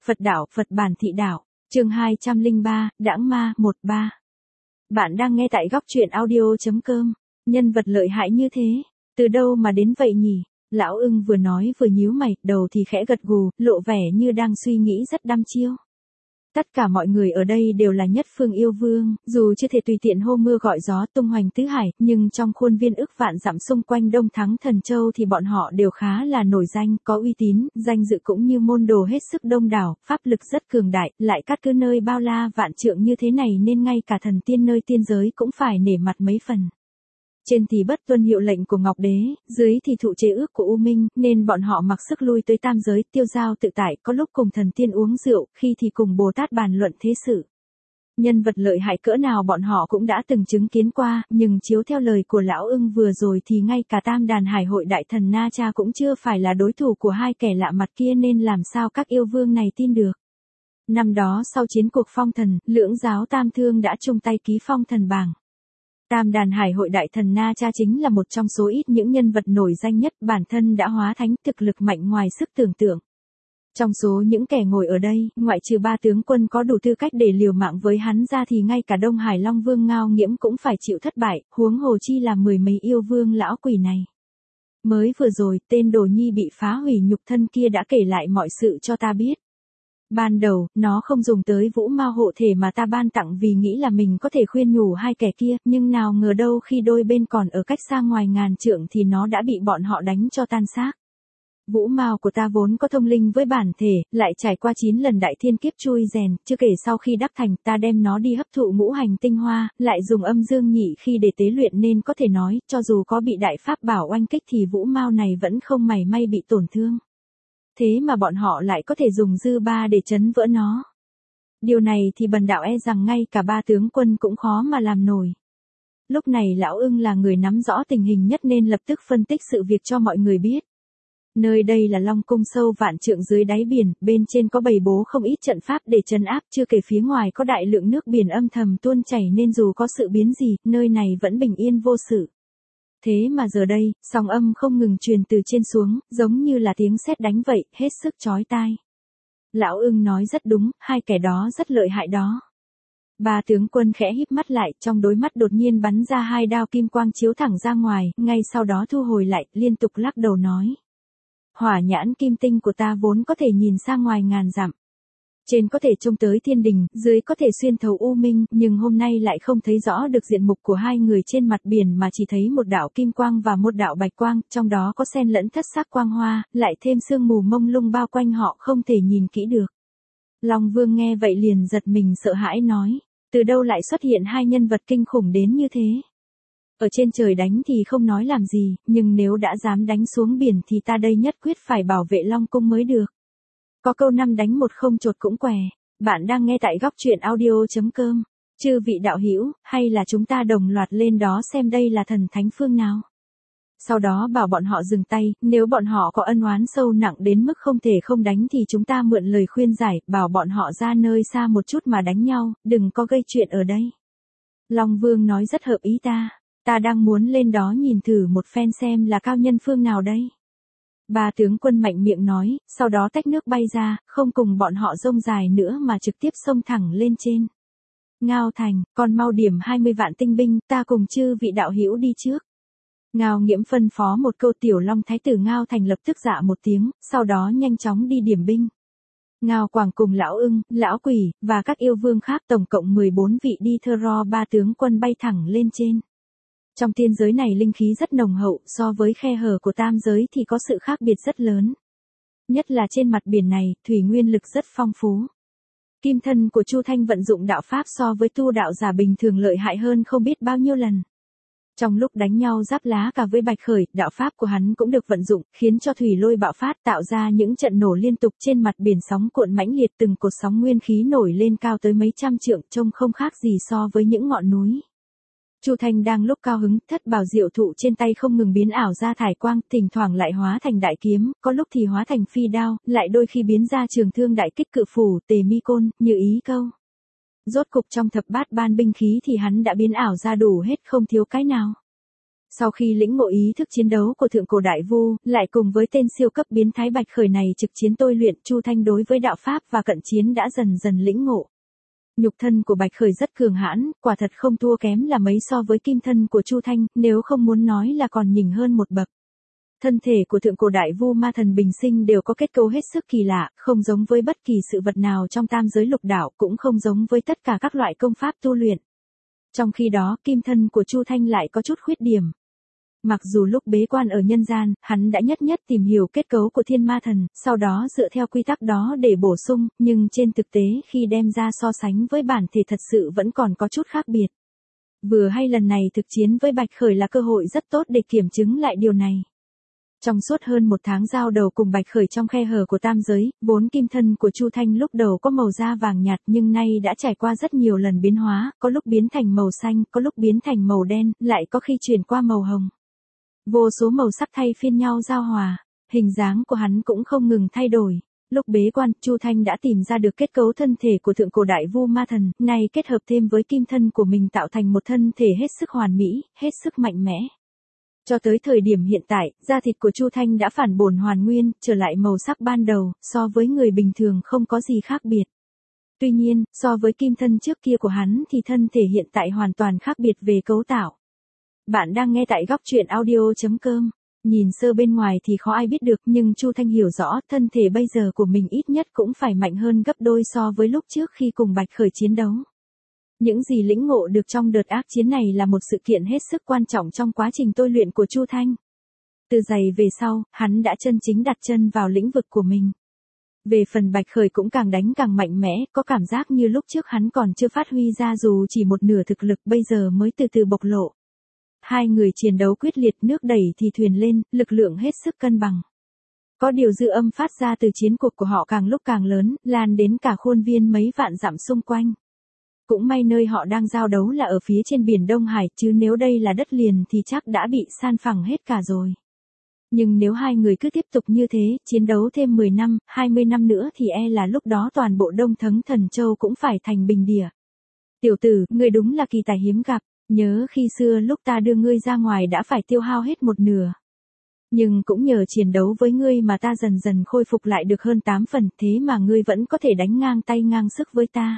Phật đạo, Phật bản thị đạo, chương 203, Đãng ma, 13. Bạn đang nghe tại góc truyện audio.com. Nhân vật lợi hại như thế, từ đâu mà đến vậy nhỉ? Lão ưng vừa nói vừa nhíu mày, đầu thì khẽ gật gù, lộ vẻ như đang suy nghĩ rất đăm chiêu. Tất cả mọi người ở đây đều là nhất phương yêu vương, dù chưa thể tùy tiện hô mưa gọi gió tung hoành tứ hải, nhưng trong khuôn viên ức vạn dặm xung quanh Đông Thắng Thần Châu thì bọn họ đều khá là nổi danh, có uy tín, danh dự cũng như môn đồ hết sức đông đảo, pháp lực rất cường đại, lại cát cứ nơi bao la vạn trượng như thế này nên ngay cả thần tiên nơi tiên giới cũng phải nể mặt mấy phần. Trên thì bất tuân hiệu lệnh của Ngọc Đế, dưới thì thụ chế ước của U Minh, nên bọn họ mặc sức lui tới tam giới, tiêu dao tự tại, có lúc cùng thần tiên uống rượu, khi thì cùng Bồ Tát bàn luận thế sự. Nhân vật lợi hại cỡ nào bọn họ cũng đã từng chứng kiến qua, nhưng chiếu theo lời của lão ưng vừa rồi thì ngay cả tam đàn hải hội đại thần Na Cha cũng chưa phải là đối thủ của hai kẻ lạ mặt kia, nên làm sao các yêu vương này tin được. Năm đó sau chiến cuộc phong thần, lưỡng giáo tam thương đã chung tay ký phong thần bảng. Tam đàn hải hội đại thần Na Cha chính là một trong số ít những nhân vật nổi danh nhất, bản thân đã hóa thánh, thực lực mạnh ngoài sức tưởng tượng. Trong số những kẻ ngồi ở đây, ngoại trừ ba tướng quân có đủ tư cách để liều mạng với hắn ra thì ngay cả Đông Hải Long Vương Ngao Nghiễm cũng phải chịu thất bại, huống hồ chi là mười mấy yêu vương lão quỷ này. Mới vừa rồi, tên đồ nhi bị phá hủy nhục thân kia đã kể lại mọi sự cho ta biết. Ban đầu, nó không dùng tới vũ mao hộ thể mà ta ban tặng vì nghĩ là mình có thể khuyên nhủ hai kẻ kia, nhưng nào ngờ đâu khi đôi bên còn ở cách xa ngoài ngàn trượng thì nó đã bị bọn họ đánh cho tan xác. Vũ mao của ta vốn có thông linh với bản thể, lại trải qua 9 lần đại thiên kiếp chui rèn, chưa kể sau khi đắc thành ta đem nó đi hấp thụ ngũ hành tinh hoa, lại dùng âm dương nhị khi để tế luyện nên có thể nói, cho dù có bị đại pháp bảo oanh kích thì vũ mao này vẫn không mảy may bị tổn thương. Thế mà bọn họ lại có thể dùng dư ba để chấn vỡ nó. Điều này thì bần đạo e rằng ngay cả ba tướng quân cũng khó mà làm nổi. Lúc này lão ưng là người nắm rõ tình hình nhất nên lập tức phân tích sự việc cho mọi người biết. Nơi đây là Long Cung sâu vạn trượng dưới đáy biển, bên trên có bày bố không ít trận pháp để trấn áp, chưa kể phía ngoài có đại lượng nước biển âm thầm tuôn chảy nên dù có sự biến gì, nơi này vẫn bình yên vô sự. Thế mà giờ đây, sóng âm không ngừng truyền từ trên xuống, giống như là tiếng sét đánh vậy, hết sức chói tai. Lão ưng nói rất đúng, hai kẻ đó rất lợi hại đó. Ba tướng quân khẽ híp mắt lại, trong đôi mắt đột nhiên bắn ra hai đao kim quang chiếu thẳng ra ngoài, ngay sau đó thu hồi lại, liên tục lắc đầu nói. Hỏa nhãn kim tinh của ta vốn có thể nhìn xa ngoài ngàn dặm. Trên có thể trông tới thiên đình, dưới có thể xuyên thấu U Minh, nhưng hôm nay lại không thấy rõ được diện mục của hai người trên mặt biển mà chỉ thấy một đạo kim quang và một đạo bạch quang, trong đó có xen lẫn thất sắc quang hoa, lại thêm sương mù mông lung bao quanh họ không thể nhìn kỹ được. Long Vương nghe vậy liền giật mình sợ hãi nói, từ đâu lại xuất hiện hai nhân vật kinh khủng đến như thế? Ở trên trời đánh thì không nói làm gì, nhưng nếu đã dám đánh xuống biển thì ta đây nhất quyết phải bảo vệ Long Cung mới được. Có câu 5 đánh 1 không chột cũng què. Bạn đang nghe tại góc truyện audio.com. Chư vị đạo hữu, hay là chúng ta đồng loạt lên đó xem đây là thần thánh phương nào. Sau đó bảo bọn họ dừng tay, nếu bọn họ có ân oán sâu nặng đến mức không thể không đánh thì chúng ta mượn lời khuyên giải, bảo bọn họ ra nơi xa một chút mà đánh nhau, đừng có gây chuyện ở đây. Long Vương nói rất hợp ý ta. Ta đang muốn lên đó nhìn thử một phen xem là cao nhân phương nào đây. Ba tướng quân mạnh miệng nói, sau đó tách nước bay ra, không cùng bọn họ rông dài nữa mà trực tiếp xông thẳng lên trên. Ngao Thành, còn mau điểm 20 vạn tinh binh, ta cùng chư vị đạo hữu đi trước. Ngao Nghiễm phân phó một câu, Tiểu Long Thái tử Ngao Thành lập tức dạ một tiếng, sau đó nhanh chóng đi điểm binh. Ngao Quảng cùng lão ưng, lão quỷ, và các yêu vương khác tổng cộng 14 vị đi thơ ro ba tướng quân bay thẳng lên trên. Trong tiên giới này linh khí rất nồng hậu, so với khe hở của tam giới thì có sự khác biệt rất lớn. Nhất là trên mặt biển này, thủy nguyên lực rất phong phú. Kim thân của Chu Thanh vận dụng đạo pháp so với tu đạo giả bình thường lợi hại hơn không biết bao nhiêu lần. Trong lúc đánh nhau giáp lá cả với Bạch Khởi, đạo pháp của hắn cũng được vận dụng, khiến cho thủy lôi bạo phát tạo ra những trận nổ liên tục trên mặt biển, sóng cuộn mãnh liệt, từng cột sóng nguyên khí nổi lên cao tới mấy trăm trượng, trông không khác gì so với những ngọn núi. Chu Thanh đang lúc cao hứng, thất bảo diệu thụ trên tay không ngừng biến ảo ra thải quang, thỉnh thoảng lại hóa thành đại kiếm, có lúc thì hóa thành phi đao, lại đôi khi biến ra trường thương đại kích cự phủ, tề mi côn, như ý câu. Rốt cục trong thập bát ban binh khí thì hắn đã biến ảo ra đủ hết không thiếu cái nào. Sau khi lĩnh ngộ ý thức chiến đấu của thượng cổ đại vu, lại cùng với tên siêu cấp biến thái Bạch Khởi này trực chiến tôi luyện, Chu Thanh đối với đạo pháp và cận chiến đã dần dần lĩnh ngộ. Nhục thân của Bạch Khởi rất cường hãn, quả thật không thua kém là mấy so với kim thân của Chu Thanh, nếu không muốn nói là còn nhỉnh hơn một bậc. Thân thể của thượng cổ đại vu ma thần bình sinh đều có kết cấu hết sức kỳ lạ, không giống với bất kỳ sự vật nào trong tam giới lục đạo, cũng không giống với tất cả các loại công pháp tu luyện. Trong khi đó, kim thân của Chu Thanh lại có chút khuyết điểm. Mặc dù lúc bế quan ở nhân gian, hắn đã nhất nhất tìm hiểu kết cấu của thiên ma thần, sau đó dựa theo quy tắc đó để bổ sung, nhưng trên thực tế khi đem ra so sánh với bản thể thật sự vẫn còn có chút khác biệt. Vừa hay lần này thực chiến với Bạch Khởi là cơ hội rất tốt để kiểm chứng lại điều này. Trong suốt hơn một tháng giao đầu cùng Bạch Khởi trong khe hở của tam giới, vốn kim thân của Chu Thanh lúc đầu có màu da vàng nhạt nhưng nay đã trải qua rất nhiều lần biến hóa, có lúc biến thành màu xanh, có lúc biến thành màu đen, lại có khi chuyển qua màu hồng. Vô số màu sắc thay phiên nhau giao hòa, hình dáng của hắn cũng không ngừng thay đổi. Lúc bế quan, Chu Thanh đã tìm ra được kết cấu thân thể của thượng cổ đại vu ma thần, nay kết hợp thêm với kim thân của mình tạo thành một thân thể hết sức hoàn mỹ, hết sức mạnh mẽ. Cho tới thời điểm hiện tại, da thịt của Chu Thanh đã phản bổn hoàn nguyên, trở lại màu sắc ban đầu, so với người bình thường không có gì khác biệt. Tuy nhiên, so với kim thân trước kia của hắn thì thân thể hiện tại hoàn toàn khác biệt về cấu tạo. Bạn đang nghe tại góc truyện audio.com. Nhìn sơ bên ngoài thì khó ai biết được nhưng Chu Thanh hiểu rõ thân thể bây giờ của mình ít nhất cũng phải mạnh hơn gấp đôi so với lúc trước khi cùng Bạch Khởi chiến đấu. Những gì lĩnh ngộ được trong đợt ác chiến này là một sự kiện hết sức quan trọng trong quá trình tôi luyện của Chu Thanh. Từ giày về sau, hắn đã chân chính đặt chân vào lĩnh vực của mình. Về phần Bạch Khởi cũng càng đánh càng mạnh mẽ, có cảm giác như lúc trước hắn còn chưa phát huy ra dù chỉ một nửa thực lực bây giờ mới từ từ bộc lộ. Hai người chiến đấu quyết liệt, nước đẩy thì thuyền lên, lực lượng hết sức cân bằng. Có điều dư âm phát ra từ chiến cuộc của họ càng lúc càng lớn, lan đến cả khuôn viên mấy vạn dặm xung quanh. Cũng may nơi họ đang giao đấu là ở phía trên biển Đông Hải, chứ nếu đây là đất liền thì chắc đã bị san phẳng hết cả rồi. Nhưng nếu hai người cứ tiếp tục như thế, chiến đấu thêm 10 năm, 20 năm nữa thì e là lúc đó toàn bộ Đông Thắng Thần Châu cũng phải thành bình địa. Tiểu tử, ngươi đúng là kỳ tài hiếm gặp, nhớ khi xưa lúc ta đưa ngươi ra ngoài đã phải tiêu hao hết một nửa. Nhưng cũng nhờ chiến đấu với ngươi mà ta dần dần khôi phục lại được hơn 8 phần, thế mà ngươi vẫn có thể đánh ngang tay ngang sức với ta.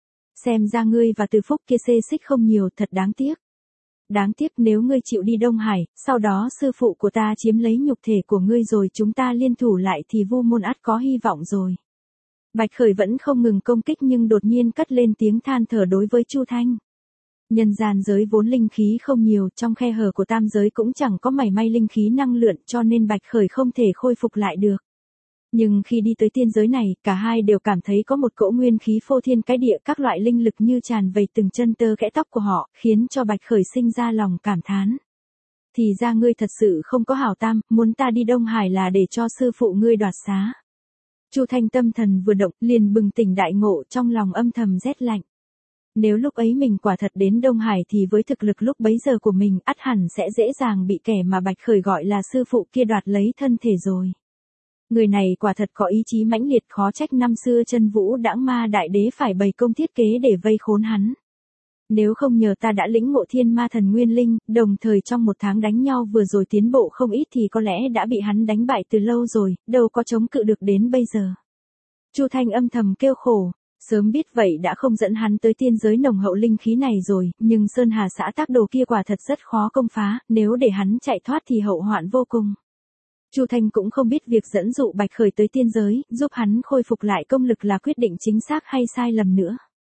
Xem ra ngươi và Từ Phúc kia xê xích không nhiều, thật đáng tiếc. Đáng tiếc nếu ngươi chịu đi Đông Hải, sau đó sư phụ của ta chiếm lấy nhục thể của ngươi rồi chúng ta liên thủ lại thì Vu môn ắt có hy vọng rồi. Bạch Khởi vẫn không ngừng công kích nhưng đột nhiên cất lên tiếng than thở đối với Chu Thanh. Nhân gian giới vốn linh khí không nhiều, trong khe hở của tam giới cũng chẳng có mảy may linh khí năng lượng cho nên Bạch Khởi không thể khôi phục lại được. Nhưng khi đi tới tiên giới này, cả hai đều cảm thấy có một cỗ nguyên khí phô thiên cái địa, các loại linh lực như tràn vầy từng chân tơ kẽ tóc của họ, khiến cho Bạch Khởi sinh ra lòng cảm thán. Thì ra ngươi thật sự không có hảo tam, muốn ta đi Đông Hải là để cho sư phụ ngươi đoạt xá. Chu Thanh tâm thần vừa động, liền bừng tỉnh đại ngộ, trong lòng âm thầm rét lạnh. Nếu lúc ấy mình quả thật đến Đông Hải thì với thực lực lúc bấy giờ của mình ắt hẳn sẽ dễ dàng bị kẻ mà Bạch Khởi gọi là sư phụ kia đoạt lấy thân thể rồi. Người này quả thật có ý chí mãnh liệt, khó trách năm xưa Chân Vũ Đãng Ma Đại Đế phải bày công thiết kế để vây khốn hắn. Nếu không nhờ ta đã lĩnh ngộ thiên ma thần nguyên linh, đồng thời trong một tháng đánh nhau vừa rồi tiến bộ không ít thì có lẽ đã bị hắn đánh bại từ lâu rồi, đâu có chống cự được đến bây giờ. Chu Thanh âm thầm kêu khổ. Sớm biết vậy đã không dẫn hắn tới tiên giới nồng hậu linh khí này rồi, nhưng Sơn Hà xã tác đồ kia quả thật rất khó công phá, nếu để hắn chạy thoát thì hậu hoạn vô cùng. Chu Thanh cũng không biết việc dẫn dụ Bạch Khởi tới tiên giới, giúp hắn khôi phục lại công lực là quyết định chính xác hay sai lầm nữa.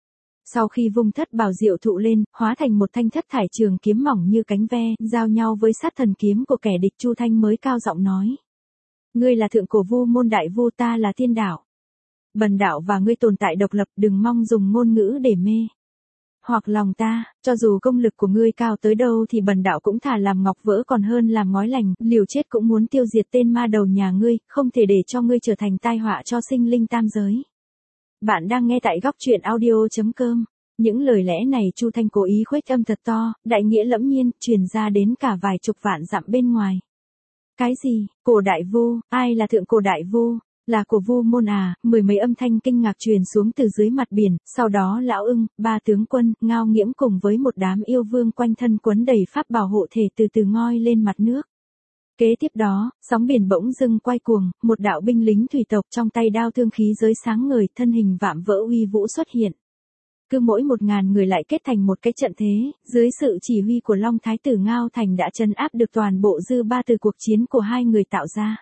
Sau khi vung thất bảo diệu thụ lên, hóa thành một thanh thất thải trường kiếm mỏng như cánh ve, giao nhau với sát thần kiếm của kẻ địch, Chu Thanh mới cao giọng nói. Ngươi là thượng cổ vu môn đại vu, ta là thiên đạo. Bần đạo và ngươi tồn tại độc lập, đừng mong dùng ngôn ngữ để mê hoặc lòng ta, cho dù công lực của ngươi cao tới đâu thì bần đạo cũng thà làm ngọc vỡ còn hơn làm ngói lành, liều chết cũng muốn tiêu diệt tên ma đầu nhà ngươi, không thể để cho ngươi trở thành tai họa cho sinh linh tam giới. Bạn đang nghe tại góc truyện audio.com. Những lời lẽ này Chu Thanh cố ý khuếch âm thật to, đại nghĩa lẫm nhiên, truyền ra đến cả vài chục vạn dặm bên ngoài. Cái gì? Cổ đại vu, ai là thượng cổ đại vu? Là của Vu Môn à? Mười mấy âm thanh kinh ngạc truyền xuống từ dưới mặt biển, sau đó Lão Ưng, ba tướng quân, Ngao Nghiễm cùng với một đám yêu vương quanh thân quấn đầy pháp bảo hộ thể từ từ ngoi lên mặt nước. Kế tiếp đó, sóng biển bỗng dưng quay cuồng, một đạo binh lính thủy tộc trong tay đao thương khí giới sáng ngời, thân hình vạm vỡ uy vũ xuất hiện. Cứ mỗi 1000 người lại kết thành một cái trận thế, dưới sự chỉ huy của Long Thái tử Ngao Thành đã trấn áp được toàn bộ dư ba từ cuộc chiến của hai người tạo ra.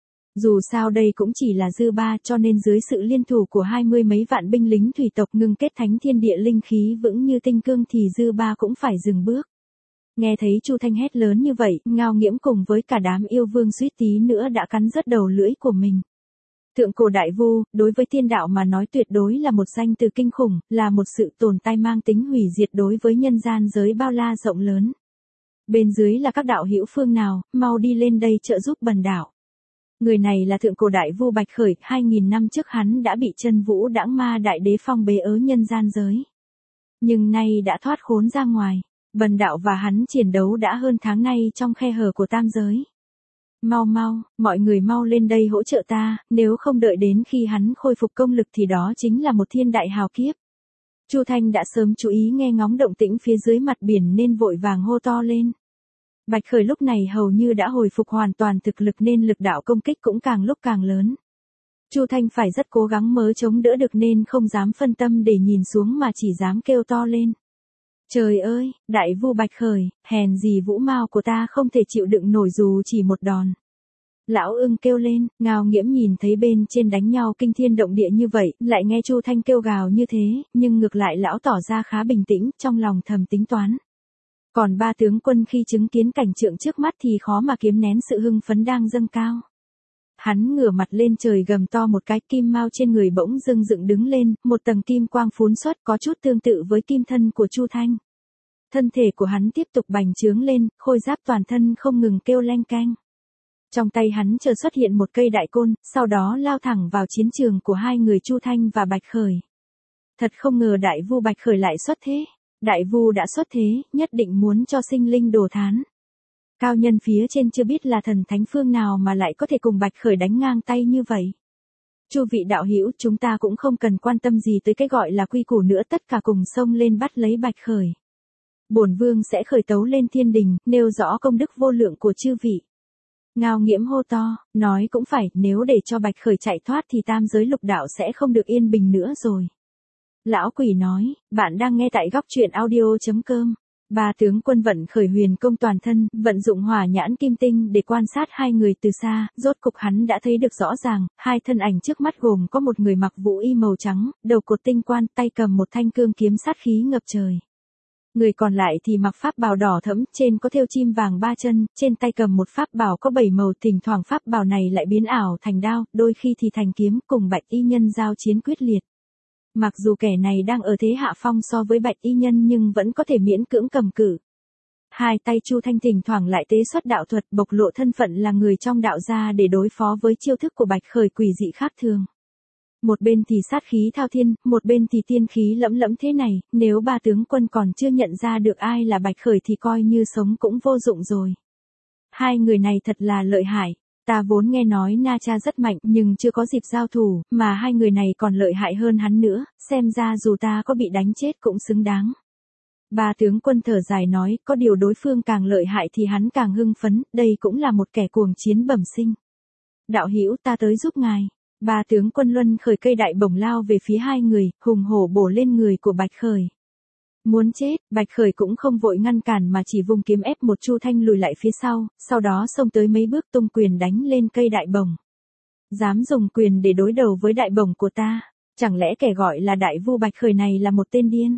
Dù sao đây cũng chỉ là dư ba, cho nên dưới sự liên thủ của 20 mấy vạn binh lính thủy tộc ngưng kết thánh thiên địa linh khí vững như tinh cương thì dư ba cũng phải dừng bước. Nghe thấy Chu Thanh hét lớn như vậy, Ngao Nghiễm cùng với cả đám yêu vương suýt tí nữa đã cắn rứt đầu lưỡi của mình. Thượng cổ đại vu, đối với thiên đạo mà nói tuyệt đối là một danh từ kinh khủng, là một sự tồn tại mang tính hủy diệt đối với nhân gian giới bao la rộng lớn. Bên dưới là các đạo hữu phương nào, mau đi lên đây trợ giúp bần đạo. Người này là thượng cổ đại vu Bạch Khởi, 2000 năm trước hắn đã bị chân vũ đãng ma đại đế phong bế ở nhân gian giới. Nhưng nay đã thoát khốn ra ngoài, bần đạo và hắn chiến đấu đã hơn tháng nay trong khe hở của tam giới. Mau mau, mọi người mau lên đây hỗ trợ ta, nếu không đợi đến khi hắn khôi phục công lực thì đó chính là một thiên đại hào kiếp. Chu Thanh đã sớm chú ý nghe ngóng động tĩnh phía dưới mặt biển nên vội vàng hô to lên. Bạch Khởi lúc này hầu như đã hồi phục hoàn toàn thực lực nên lực đạo công kích cũng càng lúc càng lớn. Chu Thanh phải rất cố gắng mới chống đỡ được nên không dám phân tâm để nhìn xuống mà chỉ dám kêu to lên. Trời ơi, đại vu Bạch Khởi, hèn gì vũ mao của ta không thể chịu đựng nổi dù chỉ một đòn. Lão Ưng kêu lên, Ngao Nghiễm nhìn thấy bên trên đánh nhau kinh thiên động địa như vậy, lại nghe Chu Thanh kêu gào như thế, nhưng ngược lại lão tỏ ra khá bình tĩnh, trong lòng thầm tính toán. Còn ba tướng quân khi chứng kiến cảnh tượng trước mắt thì khó mà kiềm nén sự hưng phấn đang dâng cao. Hắn ngửa mặt lên trời gầm to một cái, kim mao trên người bỗng dưng dựng đứng lên, một tầng kim quang phún xuất có chút tương tự với kim thân của Chu Thanh. Thân thể của hắn tiếp tục bành trướng lên, khôi giáp toàn thân không ngừng kêu leng keng. Trong tay hắn chợt xuất hiện một cây đại côn, sau đó lao thẳng vào chiến trường của hai người Chu Thanh và Bạch Khởi. Thật không ngờ đại vu Bạch Khởi lại xuất thế. Đại vu đã xuất thế, nhất định muốn cho sinh linh đồ thán. Cao nhân phía trên chưa biết là thần thánh phương nào mà lại có thể cùng Bạch Khởi đánh ngang tay như vậy. Chu vị đạo hữu, chúng ta cũng không cần quan tâm gì tới cái gọi là quy củ nữa, tất cả cùng xông lên bắt lấy Bạch Khởi. Bổn vương sẽ khởi tấu lên thiên đình, nêu rõ công đức vô lượng của chư vị. Ngao Nghiễm hô to, nói cũng phải, nếu để cho Bạch Khởi chạy thoát thì tam giới lục đạo sẽ không được yên bình nữa rồi. Lão Quỷ nói, bạn đang nghe tại góc truyện audio.com. Ba tướng quân vận khởi huyền công toàn thân, vận dụng hỏa nhãn kim tinh để quan sát hai người từ xa, rốt cục hắn đã thấy được rõ ràng, hai thân ảnh trước mắt gồm có một người mặc vũ y màu trắng, đầu cột tinh quan, tay cầm một thanh cương kiếm sát khí ngập trời. Người còn lại thì mặc pháp bào đỏ thẫm, trên có thêu chim vàng ba chân, trên tay cầm một pháp bào có 7 màu, thỉnh thoảng pháp bào này lại biến ảo thành đao, đôi khi thì thành kiếm, cùng Bạch Y Nhân giao chiến quyết liệt. Mặc dù kẻ này đang ở thế hạ phong so với Bạch Y Nhân nhưng vẫn có thể miễn cưỡng cầm cự. Hai tay Chu Thanh thỉnh thoảng lại tế xuất đạo thuật, bộc lộ thân phận là người trong đạo gia để đối phó với chiêu thức của Bạch Khởi quỷ dị khác thường. Một bên thì sát khí thao thiên, một bên thì tiên khí lẫm lẫm thế này, nếu ba tướng quân còn chưa nhận ra được ai là Bạch Khởi thì coi như sống cũng vô dụng rồi. Hai người này thật là lợi hại. Ta vốn nghe nói Na Cha rất mạnh nhưng chưa có dịp giao thủ, mà hai người này còn lợi hại hơn hắn nữa, xem ra dù ta có bị đánh chết cũng xứng đáng. Ba tướng quân thở dài nói, có điều đối phương càng lợi hại thì hắn càng hưng phấn, đây cũng là một kẻ cuồng chiến bẩm sinh. Đạo hữu, ta tới giúp ngài. Ba tướng quân luân khởi cây đại bổng lao về phía hai người, hùng hổ bổ lên người của Bạch Khởi. Muốn chết, Bạch Khởi cũng không vội ngăn cản mà chỉ vung kiếm ép một Chu Thanh lùi lại phía sau đó xông tới mấy bước tung quyền đánh lên cây đại bổng. Dám dùng quyền để đối đầu với đại bổng của ta, chẳng lẽ kẻ gọi là đại vu Bạch Khởi này là một tên điên?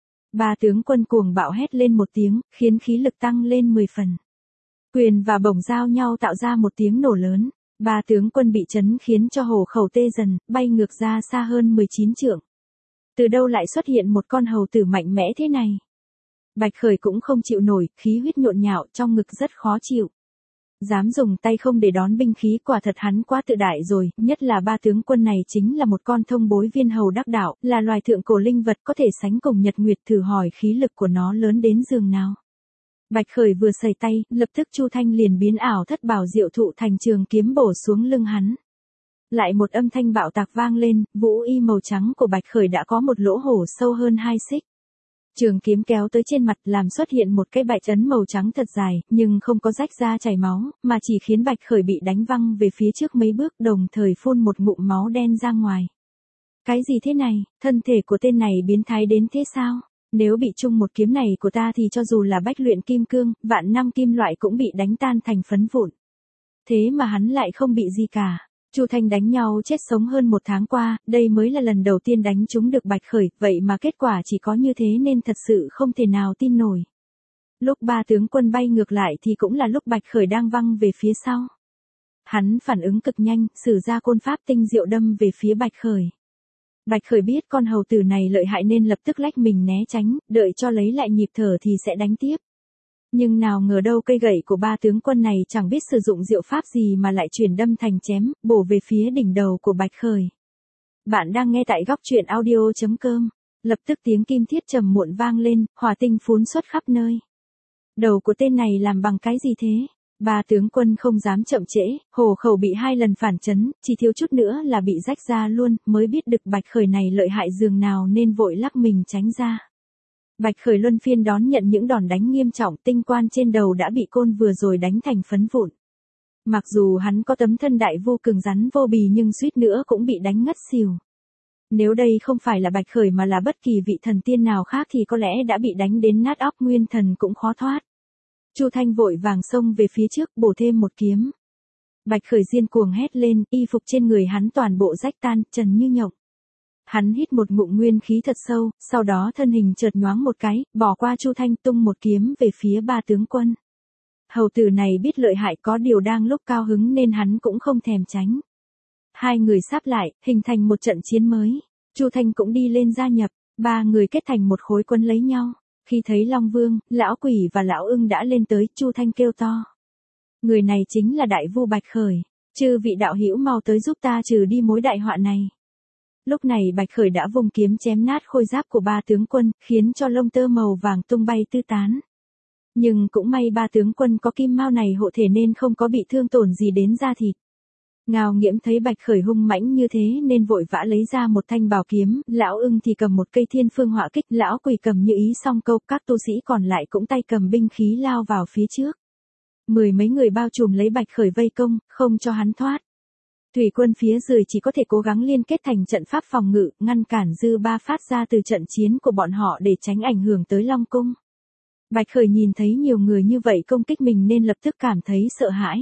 Ba tướng quân cuồng bạo hét lên một tiếng, khiến khí lực tăng lên 10 phần. Quyền và bổng giao nhau tạo ra một tiếng nổ lớn. Ba tướng quân bị chấn khiến cho hổ khẩu tê dần, bay ngược ra xa hơn 19 trượng. Từ đâu lại xuất hiện một con hầu tử mạnh mẽ thế này? Bạch Khởi cũng không chịu nổi, khí huyết nhộn nhạo, trong ngực rất khó chịu. Dám dùng tay không để đón binh khí, quả thật hắn quá tự đại rồi, nhất là ba tướng quân này chính là một con thông bối viên hầu đắc đạo, là loài thượng cổ linh vật có thể sánh cùng Nhật Nguyệt, thử hỏi khí lực của nó lớn đến giường nào. Bạch Khởi vừa sẩy tay, lập tức Chu Thanh liền biến ảo thất bảo diệu thụ thành trường kiếm bổ xuống lưng hắn. Lại một âm thanh bạo tạc vang lên, vũ y màu trắng của Bạch Khởi đã có một lỗ hổ sâu hơn 2 xích. Trường kiếm kéo tới trên mặt làm xuất hiện một cái bạch ấn màu trắng thật dài, nhưng không có rách ra chảy máu, mà chỉ khiến Bạch Khởi bị đánh văng về phía trước mấy bước, đồng thời phun một ngụm máu đen ra ngoài. Cái gì thế này, thân thể của tên này biến thái đến thế sao? Nếu bị chung một kiếm này của ta thì cho dù là bách luyện kim cương, vạn năm kim loại cũng bị đánh tan thành phấn vụn. Thế mà hắn lại không bị gì cả. Chu Thanh đánh nhau chết sống hơn 1 tháng qua, đây mới là lần đầu tiên đánh trúng được Bạch Khởi, vậy mà kết quả chỉ có như thế nên thật sự không thể nào tin nổi. Lúc ba tướng quân bay ngược lại thì cũng là lúc Bạch Khởi đang văng về phía sau. Hắn phản ứng cực nhanh, sử ra côn pháp tinh diệu đâm về phía Bạch Khởi. Bạch Khởi biết con hầu tử này lợi hại nên lập tức lách mình né tránh, đợi cho lấy lại nhịp thở thì sẽ đánh tiếp. Nhưng nào ngờ đâu cây gậy của ba tướng quân này chẳng biết sử dụng diệu pháp gì mà lại chuyển đâm thành chém, bổ về phía đỉnh đầu của Bạch Khởi. Bạn đang nghe tại góc truyện audio.com. Lập tức tiếng kim thiết trầm muộn vang lên, hỏa tinh phún xuất khắp nơi. Đầu của tên này làm bằng cái gì thế? Ba tướng quân không dám chậm trễ, hổ khẩu bị 2 lần phản chấn, chỉ thiếu chút nữa là bị rách ra luôn, mới biết được Bạch Khởi này lợi hại dường nào nên vội lắc mình tránh ra. Bạch Khởi luân phiên đón nhận những đòn đánh nghiêm trọng, tinh quan trên đầu đã bị côn vừa rồi đánh thành phấn vụn. Mặc dù hắn có tấm thân đại vô cường rắn vô bì nhưng suýt nữa cũng bị đánh ngất xỉu. Nếu đây không phải là Bạch Khởi mà là bất kỳ vị thần tiên nào khác thì có lẽ đã bị đánh đến nát óc, nguyên thần cũng khó thoát. Chu Thanh vội vàng xông về phía trước, bổ thêm một kiếm. Bạch Khởi điên cuồng hét lên, y phục trên người hắn toàn bộ rách tan, trần như nhộng. Hắn hít một ngụm nguyên khí thật sâu, sau đó thân hình chợt nhoáng một cái, bỏ qua Chu Thanh tung một kiếm về phía ba tướng quân. Hầu tử này biết lợi hại, có điều đang lúc cao hứng nên hắn cũng không thèm tránh. 2 người sáp lại, hình thành một trận chiến mới. Chu Thanh cũng đi lên gia nhập, 3 người kết thành một khối quân lấy nhau. Khi thấy Long Vương, Lão Quỷ và Lão Ưng đã lên tới, Chu Thanh kêu to. Người này chính là Đại Vu Bạch Khởi, chư vị đạo hữu mau tới giúp ta trừ đi mối đại họa này. Lúc này Bạch Khởi đã vùng kiếm chém nát khôi giáp của ba tướng quân, khiến cho lông tơ màu vàng tung bay tứ tán. Nhưng cũng may ba tướng quân có kim mao này hộ thể nên không có bị thương tổn gì đến da thịt. Ngao Nghiễm thấy Bạch Khởi hung mãnh như thế nên vội vã lấy ra một thanh bảo kiếm, Lão Ưng thì cầm một cây thiên phương hỏa kích, Lão Quỷ cầm như ý song câu, các tu sĩ còn lại cũng tay cầm binh khí lao vào phía trước. 10 mấy người bao trùm lấy Bạch Khởi vây công, không cho hắn thoát. Thủy quân phía dưới chỉ có thể cố gắng liên kết thành trận pháp phòng ngự, ngăn cản dư ba phát ra từ trận chiến của bọn họ để tránh ảnh hưởng tới Long Cung. Bạch Khởi nhìn thấy nhiều người như vậy công kích mình nên lập tức cảm thấy sợ hãi.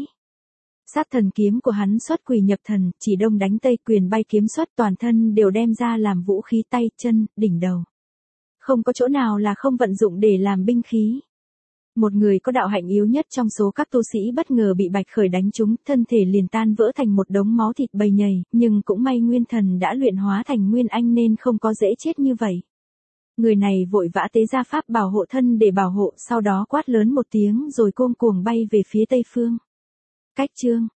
Sát thần kiếm của hắn xuất quỷ nhập thần, chỉ đông đánh tây, quyền bay kiếm xuất, toàn thân đều đem ra làm vũ khí, tay, chân, đỉnh đầu. Không có chỗ nào là không vận dụng để làm binh khí. Một người có đạo hạnh yếu nhất trong số các tu sĩ bất ngờ bị Bạch Khởi đánh trúng, thân thể liền tan vỡ thành một đống máu thịt bầy nhầy, nhưng cũng may nguyên thần đã luyện hóa thành nguyên anh nên không có dễ chết như vậy. Người này vội vã tế ra pháp bảo hộ thân để bảo hộ, sau đó quát lớn một tiếng rồi cuồng cuồng bay về phía tây phương. Cách chương